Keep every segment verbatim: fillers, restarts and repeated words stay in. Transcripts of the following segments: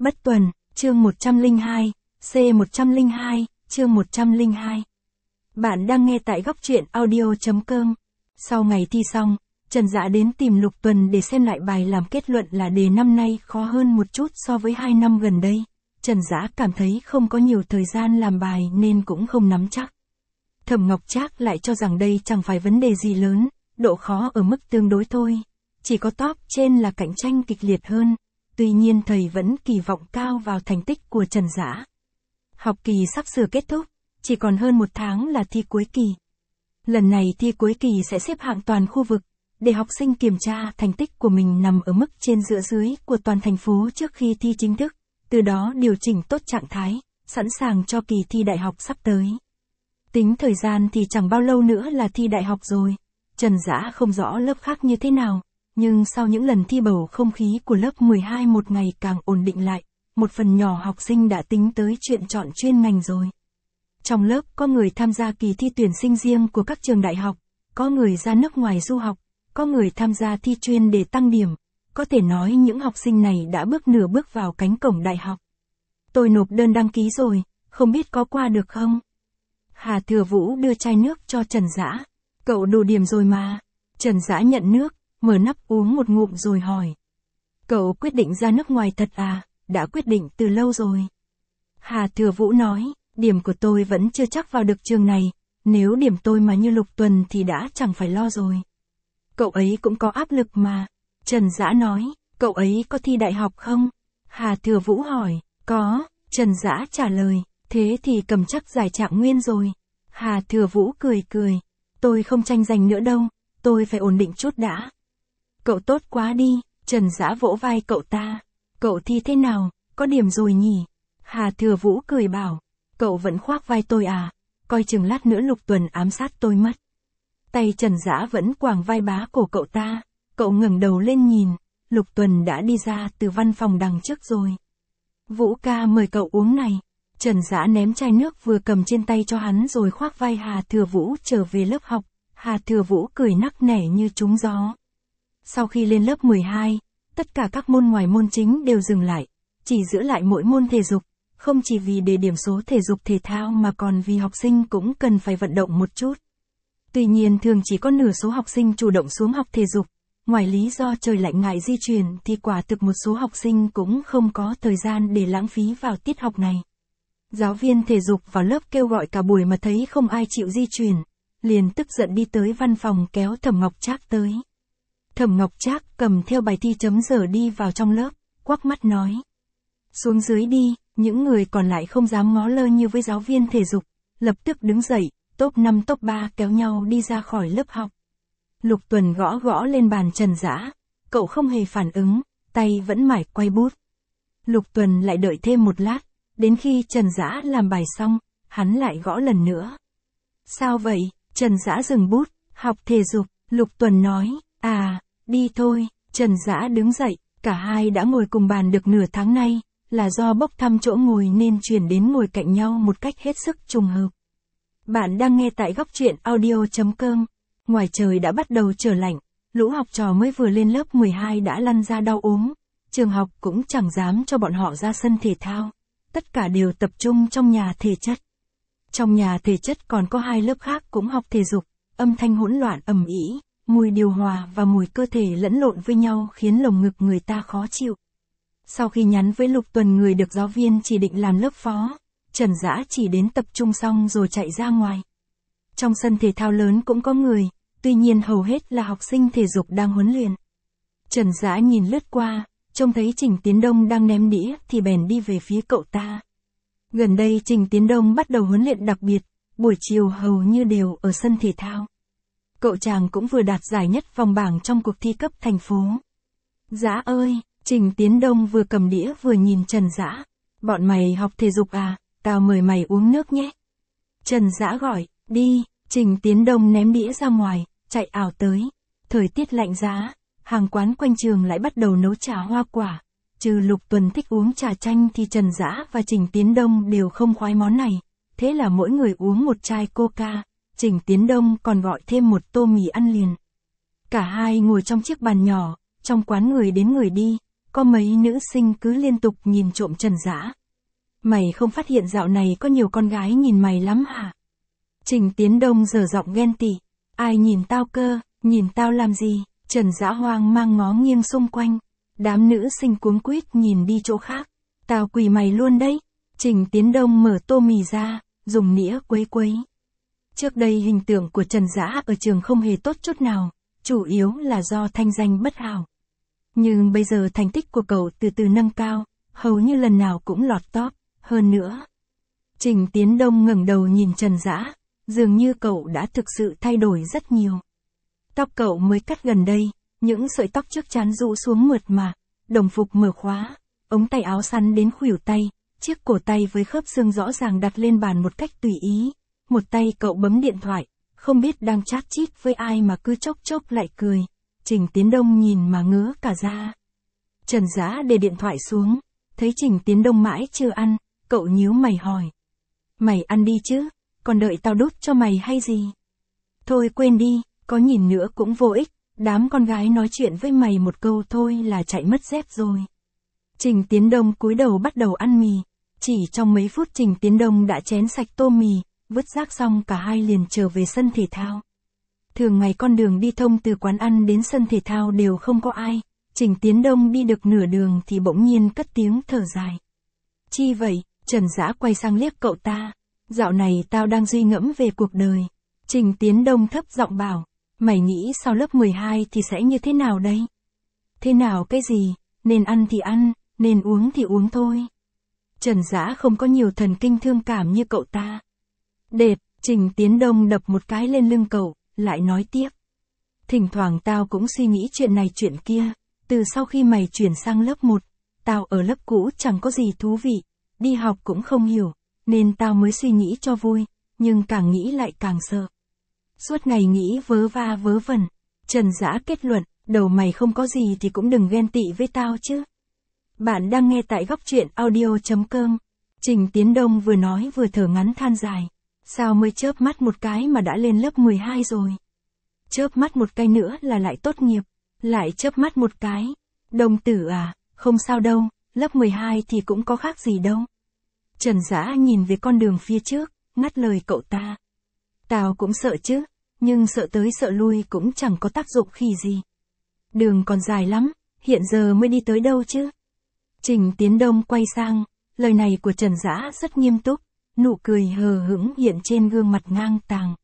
Bất tuần, chương một trăm lẻ hai, C một trăm lẻ hai, chương một trăm lẻ hai. Bạn đang nghe tại góc truyện audio chấm com. Sau ngày thi xong, Trần Dã đến tìm Lục Tuần để xem lại bài làm kết luận là đề năm nay khó hơn một chút so với hai năm gần đây. Trần Dã cảm thấy không có nhiều thời gian làm bài nên cũng không nắm chắc. Thẩm Ngọc Trác lại cho rằng đây chẳng phải vấn đề gì lớn, độ khó ở mức tương đối thôi. Chỉ có top trên là cạnh tranh kịch liệt hơn. Tuy nhiên thầy vẫn kỳ vọng cao vào thành tích của Trần Dã. Học kỳ sắp sửa kết thúc, chỉ còn hơn một tháng là thi cuối kỳ. Lần này thi cuối kỳ sẽ xếp hạng toàn khu vực, để học sinh kiểm tra thành tích của mình nằm ở mức trên giữa dưới của toàn thành phố trước khi thi chính thức, từ đó điều chỉnh tốt trạng thái, sẵn sàng cho kỳ thi đại học sắp tới. Tính thời gian thì chẳng bao lâu nữa là thi đại học rồi. Trần Dã không rõ lớp khác như thế nào, nhưng sau những lần thi bầu không khí của lớp mười hai một ngày càng ổn định lại, một phần nhỏ học sinh đã tính tới chuyện chọn chuyên ngành rồi. Trong lớp có người tham gia kỳ thi tuyển sinh riêng của các trường đại học, có người ra nước ngoài du học, có người tham gia thi chuyên để tăng điểm, có thể nói những học sinh này đã bước nửa bước vào cánh cổng đại học. Tôi nộp đơn đăng ký rồi, không biết có qua được không? Hà Thừa Vũ đưa chai nước cho Trần Dã. Cậu đủ điểm rồi mà. Trần Dã nhận nước, mở nắp uống một ngụm rồi hỏi. Cậu quyết định ra nước ngoài thật à? Đã quyết định từ lâu rồi. Hà Thừa Vũ nói, điểm của tôi vẫn chưa chắc vào được trường này, nếu điểm tôi mà như Lục Tuần thì đã chẳng phải lo rồi. Cậu ấy cũng có áp lực mà. Trần Dã nói, cậu ấy có thi đại học không? Hà Thừa Vũ hỏi, có, Trần Dã trả lời, thế thì cầm chắc giải trạng nguyên rồi. Hà Thừa Vũ cười cười, tôi không tranh giành nữa đâu, tôi phải ổn định chút đã. Cậu tốt quá đi, Trần Dã vỗ vai cậu ta. Cậu thi thế nào, có điểm rồi nhỉ? Hà Thừa Vũ cười bảo, cậu vẫn khoác vai tôi à, coi chừng lát nữa Lục Tuần ám sát tôi mất. Tay Trần Dã vẫn quàng vai bá cổ cậu ta, cậu ngẩng đầu lên nhìn, Lục Tuần đã đi ra từ văn phòng đằng trước rồi. Vũ ca mời cậu uống này. Trần Dã ném chai nước vừa cầm trên tay cho hắn rồi khoác vai Hà Thừa Vũ trở về lớp học. Hà Thừa Vũ cười nắc nẻ như trúng gió. Sau khi lên lớp mười hai, tất cả các môn ngoài môn chính đều dừng lại, chỉ giữ lại mỗi môn thể dục, không chỉ vì để điểm số thể dục thể thao mà còn vì học sinh cũng cần phải vận động một chút. Tuy nhiên thường chỉ có nửa số học sinh chủ động xuống học thể dục, ngoài lý do trời lạnh ngại di chuyển thì quả thực một số học sinh cũng không có thời gian để lãng phí vào tiết học này. Giáo viên thể dục vào lớp kêu gọi cả buổi mà thấy không ai chịu di chuyển, liền tức giận đi tới văn phòng kéo Thẩm Ngọc Trác tới. Thẩm Ngọc Trác cầm theo bài thi chấm giờ đi vào trong lớp, quắc mắt nói. Xuống dưới đi, những người còn lại không dám ngó lơ như với giáo viên thể dục, lập tức đứng dậy, top năm top ba kéo nhau đi ra khỏi lớp học. Lục Tuần gõ gõ lên bàn Trần Dã, cậu không hề phản ứng, tay vẫn mải quay bút. Lục Tuần lại đợi thêm một lát, đến khi Trần Dã làm bài xong, hắn lại gõ lần nữa. Sao vậy? Trần Dã dừng bút, học thể dục, Lục Tuần nói, à, đi thôi. Trần Dã đứng dậy, cả hai đã ngồi cùng bàn được nửa tháng nay, là do bốc thăm chỗ ngồi nên chuyển đến ngồi cạnh nhau một cách hết sức trùng hợp. Bạn đang nghe tại góc truyện audio chấm com. Ngoài trời đã bắt đầu trở lạnh, lũ học trò mới vừa lên lớp mười hai đã lăn ra đau ốm, trường học cũng chẳng dám cho bọn họ ra sân thể thao, tất cả đều tập trung trong nhà thể chất. Trong nhà thể chất còn có hai lớp khác cũng học thể dục, âm thanh hỗn loạn ầm ĩ, mùi điều hòa và mùi cơ thể lẫn lộn với nhau khiến lồng ngực người ta khó chịu. Sau khi nhắn với Lục Tuần người được giáo viên chỉ định làm lớp phó, Trần Dã chỉ đến tập trung xong rồi chạy ra ngoài. Trong sân thể thao lớn cũng có người, tuy nhiên hầu hết là học sinh thể dục đang huấn luyện. Trần Dã nhìn lướt qua, trông thấy Trình Tiến Đông đang ném đĩa thì bèn đi về phía cậu ta. Gần đây Trình Tiến Đông bắt đầu huấn luyện đặc biệt, buổi chiều hầu như đều ở sân thể thao. Cậu chàng cũng vừa đạt giải nhất vòng bảng trong cuộc thi cấp thành phố. Dã ơi, Trình Tiến Đông vừa cầm đĩa vừa nhìn Trần Dã. Bọn mày học thể dục à, tao mời mày uống nước nhé. Trần Dã gọi, đi. Trình Tiến Đông ném đĩa ra ngoài, chạy ảo tới. Thời tiết lạnh giá, hàng quán quanh trường lại bắt đầu nấu trà hoa quả. Trừ Lục Tuần thích uống trà chanh thì Trần Dã và Trình Tiến Đông đều không khoái món này. Thế là mỗi người uống một chai coca, Trình Tiến Đông còn gọi thêm một tô mì ăn liền. Cả hai ngồi trong chiếc bàn nhỏ, trong quán người đến người đi, có mấy nữ sinh cứ liên tục nhìn trộm Trần Dã. Mày không phát hiện dạo này có nhiều con gái nhìn mày lắm hả? Trình Tiến Đông giở giọng ghen tị. Ai nhìn tao cơ, nhìn tao làm gì? Trần Dã hoang mang ngó nghiêng xung quanh. Đám nữ sinh cuống quýt nhìn đi chỗ khác. Tao quỳ mày luôn đấy. Trình Tiến Đông mở tô mì ra, dùng nĩa quấy quấy. Trước đây hình tượng của Trần Dã ở trường không hề tốt chút nào, chủ yếu là do thanh danh bất hảo. Nhưng bây giờ thành tích của cậu từ từ nâng cao, hầu như lần nào cũng lọt top, hơn nữa. Trình Tiến Đông ngẩng đầu nhìn Trần Dã, dường như cậu đã thực sự thay đổi rất nhiều. Tóc cậu mới cắt gần đây, những sợi tóc trước trán rũ xuống mượt mà, đồng phục mở khóa, ống tay áo sắn đến khuỷu tay, chiếc cổ tay với khớp xương rõ ràng đặt lên bàn một cách tùy ý. Một tay cậu bấm điện thoại, không biết đang chat chít với ai mà cứ chốc chốc lại cười. Trình Tiến Đông nhìn mà ngứa cả da. Trần Dã để điện thoại xuống, thấy Trình Tiến Đông mãi chưa ăn, cậu nhíu mày hỏi. Mày ăn đi chứ, còn đợi tao đút cho mày hay gì? Thôi quên đi, có nhìn nữa cũng vô ích, đám con gái nói chuyện với mày một câu thôi là chạy mất dép rồi. Trình Tiến Đông cúi đầu bắt đầu ăn mì, chỉ trong mấy phút Trình Tiến Đông đã chén sạch tô mì, vứt rác xong cả hai liền trở về sân thể thao. Thường ngày con đường đi thông từ quán ăn đến sân thể thao đều không có ai, Trình Tiến Đông đi được nửa đường thì bỗng nhiên cất tiếng thở dài. Chi vậy? Trần Dã quay sang liếc cậu ta. Dạo này tao đang suy ngẫm về cuộc đời. Trình Tiến Đông thấp giọng bảo, mày nghĩ sau lớp mười hai thì sẽ như thế nào đây? Thế nào cái gì? Nên ăn thì ăn, nên uống thì uống thôi. Trần Dã không có nhiều thần kinh thương cảm như cậu ta. Đệt, Trình Tiến Đông đập một cái lên lưng cậu, lại nói tiếp. Thỉnh thoảng tao cũng suy nghĩ chuyện này chuyện kia, từ sau khi mày chuyển sang lớp một, tao ở lớp cũ chẳng có gì thú vị, đi học cũng không hiểu, nên tao mới suy nghĩ cho vui, nhưng càng nghĩ lại càng sợ. Suốt ngày nghĩ vớ va vớ vẩn. Trần Dã kết luận, đầu mày không có gì thì cũng đừng ghen tị với tao chứ. Bạn đang nghe tại góc truyện audio chấm com. Trình Tiến Đông vừa nói vừa thở ngắn than dài. Sao mới chớp mắt một cái mà đã lên lớp mười hai rồi? Chớp mắt một cái nữa là lại tốt nghiệp, lại chớp mắt một cái. Đồng tử à, không sao đâu, lớp mười hai thì cũng có khác gì đâu. Trần Dã nhìn về con đường phía trước, ngắt lời cậu ta. Tao cũng sợ chứ, nhưng sợ tới sợ lui cũng chẳng có tác dụng khi gì. Đường còn dài lắm, hiện giờ mới đi tới đâu chứ? Trình Tiến Đông quay sang, lời này của Trần Dã rất nghiêm túc, nụ cười hờ hững hiện trên gương mặt ngang tàng.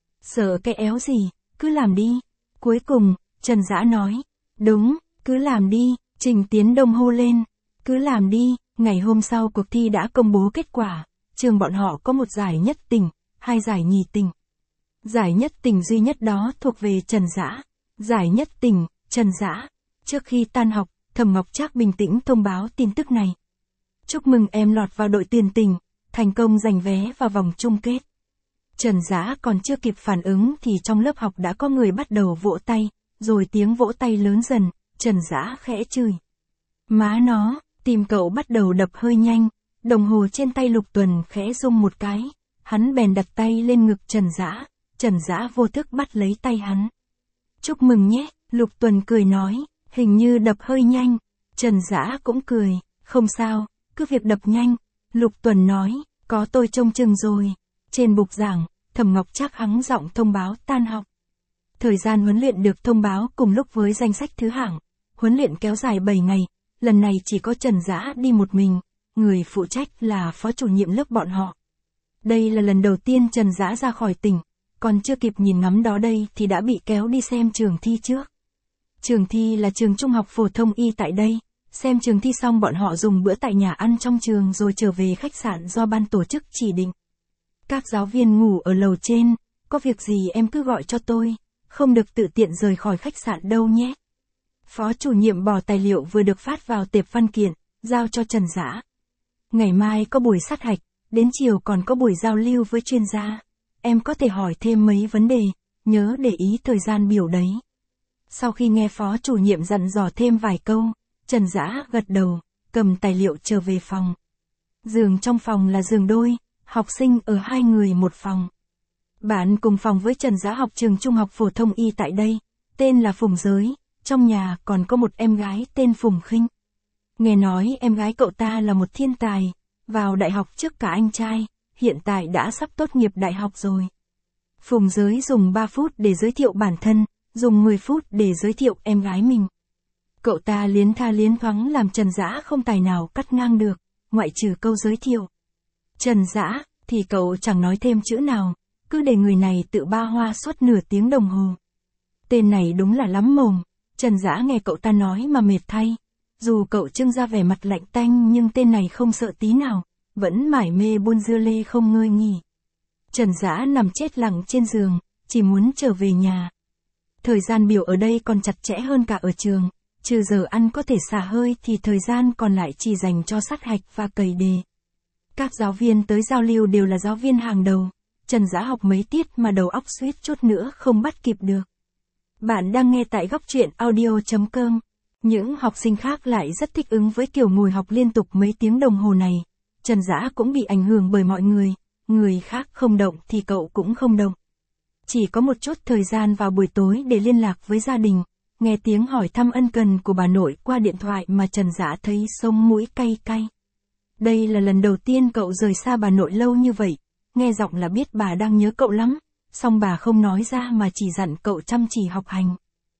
Sợ cái éo gì, cứ làm đi. Cuối cùng, Trần Dã nói, đúng, cứ làm đi. Trình Tiến Đông hô lên, cứ làm đi. Ngày hôm sau cuộc thi đã công bố kết quả, trường bọn họ có một giải nhất tỉnh, hai giải nhì tỉnh. Giải nhất tỉnh duy nhất đó thuộc về Trần Dã. Giải nhất tỉnh, Trần Dã. Trước khi tan học, Thẩm Ngọc Trác bình tĩnh thông báo tin tức này. Chúc mừng em lọt vào đội tuyển tỉnh, thành công giành vé vào vòng chung kết. Trần Dã còn chưa kịp phản ứng thì trong lớp học đã có người bắt đầu vỗ tay, rồi tiếng vỗ tay lớn dần, Trần Dã khẽ chửi. Má nó, tim cậu bắt đầu đập hơi nhanh, đồng hồ trên tay Lục Tuần khẽ rung một cái, hắn bèn đặt tay lên ngực Trần Dã, Trần Dã vô thức bắt lấy tay hắn. Chúc mừng nhé, Lục Tuần cười nói, hình như đập hơi nhanh, Trần Dã cũng cười, không sao, cứ việc đập nhanh, Lục Tuần nói, có tôi trông chừng rồi. Trên bục giảng, Thẩm Ngọc Trác hắng giọng thông báo tan học. Thời gian huấn luyện được thông báo cùng lúc với danh sách thứ hạng, huấn luyện kéo dài bảy ngày, lần này chỉ có Trần Dã đi một mình, người phụ trách là phó chủ nhiệm lớp bọn họ. Đây là lần đầu tiên Trần Dã ra khỏi tỉnh, còn chưa kịp nhìn ngắm đó đây thì đã bị kéo đi xem trường thi trước. Trường thi là trường trung học phổ thông Y tại đây, xem trường thi xong bọn họ dùng bữa tại nhà ăn trong trường rồi trở về khách sạn do ban tổ chức chỉ định. Các giáo viên ngủ ở lầu trên, có việc gì em cứ gọi cho tôi, không được tự tiện rời khỏi khách sạn đâu nhé. Phó chủ nhiệm bỏ tài liệu vừa được phát vào tệp văn kiện, giao cho Trần Dã. Ngày mai có buổi sát hạch, đến chiều còn có buổi giao lưu với chuyên gia. Em có thể hỏi thêm mấy vấn đề, nhớ để ý thời gian biểu đấy. Sau khi nghe phó chủ nhiệm dặn dò thêm vài câu, Trần Dã gật đầu, cầm tài liệu trở về phòng. Giường trong phòng là giường đôi, học sinh ở hai người một phòng. Bạn cùng phòng với Trần Dã học trường trung học phổ thông Y tại đây, tên là Phùng Giới, trong nhà còn có một em gái tên Phùng Khinh. Nghe nói em gái cậu ta là một thiên tài, vào đại học trước cả anh trai, hiện tại đã sắp tốt nghiệp đại học rồi. Phùng Giới dùng ba phút để giới thiệu bản thân, dùng mười phút để giới thiệu em gái mình. Cậu ta liến tha liến thoáng làm Trần Dã không tài nào cắt ngang được, ngoại trừ câu giới thiệu. Trần Dã, thì cậu chẳng nói thêm chữ nào, cứ để người này tự ba hoa suốt nửa tiếng đồng hồ. Tên này đúng là lắm mồm, Trần Dã nghe cậu ta nói mà mệt thay. Dù cậu trưng ra vẻ mặt lạnh tanh nhưng tên này không sợ tí nào, vẫn mải mê buôn dưa lê không ngơi nghỉ. Trần Dã nằm chết lặng trên giường, chỉ muốn trở về nhà. Thời gian biểu ở đây còn chặt chẽ hơn cả ở trường, trừ giờ ăn có thể xả hơi thì thời gian còn lại chỉ dành cho sát hạch và cày đề. Các giáo viên tới giao lưu đều là giáo viên hàng đầu, Trần Dã học mấy tiết mà đầu óc suýt chút nữa không bắt kịp được. Bạn đang nghe tại góc truyện audio chấm com. Những học sinh khác lại rất thích ứng với kiểu ngồi học liên tục mấy tiếng đồng hồ này. Trần Dã cũng bị ảnh hưởng bởi mọi người, người khác không động thì cậu cũng không động. Chỉ có một chút thời gian vào buổi tối để liên lạc với gia đình, nghe tiếng hỏi thăm ân cần của bà nội qua điện thoại mà Trần Dã thấy sống mũi cay cay. Đây là lần đầu tiên cậu rời xa bà nội lâu như vậy, nghe giọng là biết bà đang nhớ cậu lắm, song bà không nói ra mà chỉ dặn cậu chăm chỉ học hành.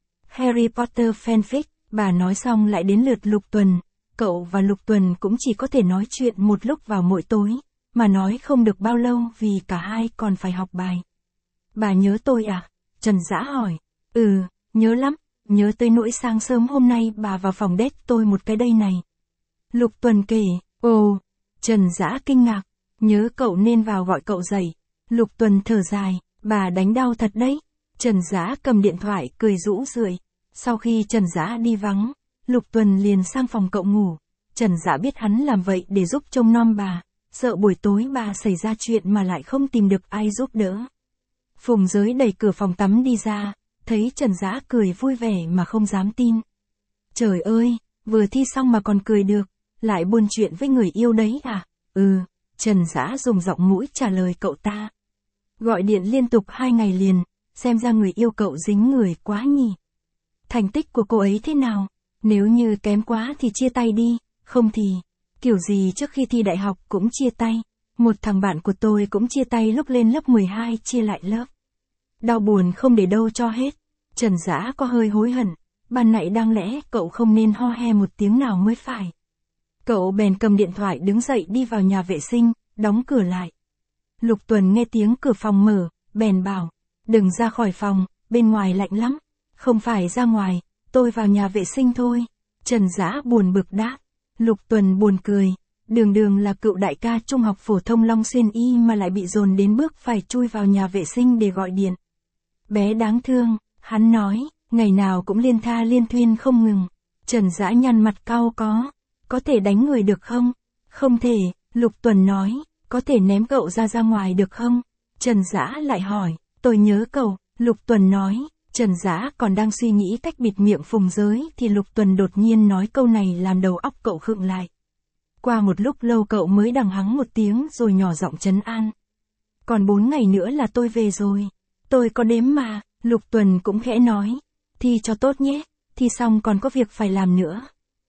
Harry Potter fanfic, bà nói xong lại đến lượt Lục Tuần, cậu và Lục Tuần cũng chỉ có thể nói chuyện một lúc vào mỗi tối, mà nói không được bao lâu vì cả hai còn phải học bài. Bà nhớ tôi à? Trần Dã hỏi. Ừ, nhớ lắm, nhớ tới nỗi sáng sớm hôm nay bà vào phòng đét tôi một cái đây này. Lục Tuần kể. Ồ, Trần Dã kinh ngạc, nhớ cậu nên vào gọi cậu dậy. Lục Tuần thở dài, bà đánh đau thật đấy. Trần Dã cầm điện thoại cười rũ rượi. Sau khi Trần Dã đi vắng, Lục Tuần liền sang phòng cậu ngủ. Trần Dã biết hắn làm vậy để giúp trông nom bà, sợ buổi tối bà xảy ra chuyện mà lại không tìm được ai giúp đỡ. Phùng Giới đẩy cửa phòng tắm đi ra, thấy Trần Dã cười vui vẻ mà không dám tin. Trời ơi, vừa thi xong mà còn cười được, lại buôn chuyện với người yêu đấy à? Ừ, Trần Dã dùng giọng mũi trả lời cậu ta. Gọi điện liên tục hai ngày liền, xem ra người yêu cậu dính người quá nhỉ. Thành tích của cô ấy thế nào? Nếu như kém quá thì chia tay đi, không thì, kiểu gì trước khi thi đại học cũng chia tay. Một thằng bạn của tôi cũng chia tay lúc lên lớp mười hai chia lại lớp. Đau buồn không để đâu cho hết. Trần Dã có hơi hối hận, ban nãy đáng lẽ cậu không nên ho he một tiếng nào mới phải. Cậu bèn cầm điện thoại đứng dậy đi vào nhà vệ sinh, đóng cửa lại. Lục Tuần nghe tiếng cửa phòng mở, bèn bảo, đừng ra khỏi phòng, bên ngoài lạnh lắm. Không phải ra ngoài, tôi vào nhà vệ sinh thôi. Trần Dã buồn bực đáp. Lục Tuần buồn cười, đường đường là cựu đại ca trung học phổ thông Long Xuyên Y mà lại bị dồn đến bước phải chui vào nhà vệ sinh để gọi điện. Bé đáng thương, hắn nói, ngày nào cũng liên tha liên thuyên không ngừng. Trần Dã nhăn mặt cau có, có thể đánh người được không? Không thể, Lục Tuần nói, có thể ném cậu ra ra ngoài được không? Trần Dã lại hỏi, tôi nhớ cậu, Lục Tuần nói. Trần Dã còn đang suy nghĩ cách bịt miệng Phùng Giới thì Lục Tuần đột nhiên nói câu này làm đầu óc cậu khựng lại. Qua một lúc lâu cậu mới đằng hắng một tiếng rồi nhỏ giọng trấn an. Còn bốn ngày nữa là tôi về rồi. Tôi có đếm mà, Lục Tuần cũng khẽ nói. Thi cho tốt nhé, thi xong còn có việc phải làm nữa.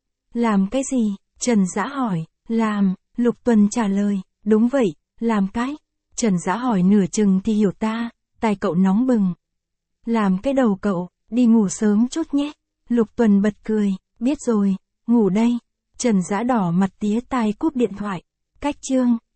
Làm cái gì? Trần Dã hỏi. Làm, Lục Tuần trả lời. Đúng vậy, làm cái. Trần Dã hỏi nửa chừng thì hiểu ta, tai cậu nóng bừng. Làm cái đầu cậu, đi ngủ sớm chút nhé. Lục Tuần bật cười, biết rồi, ngủ đây. Trần Dã đỏ mặt tía tai cúp điện thoại. Cách chương.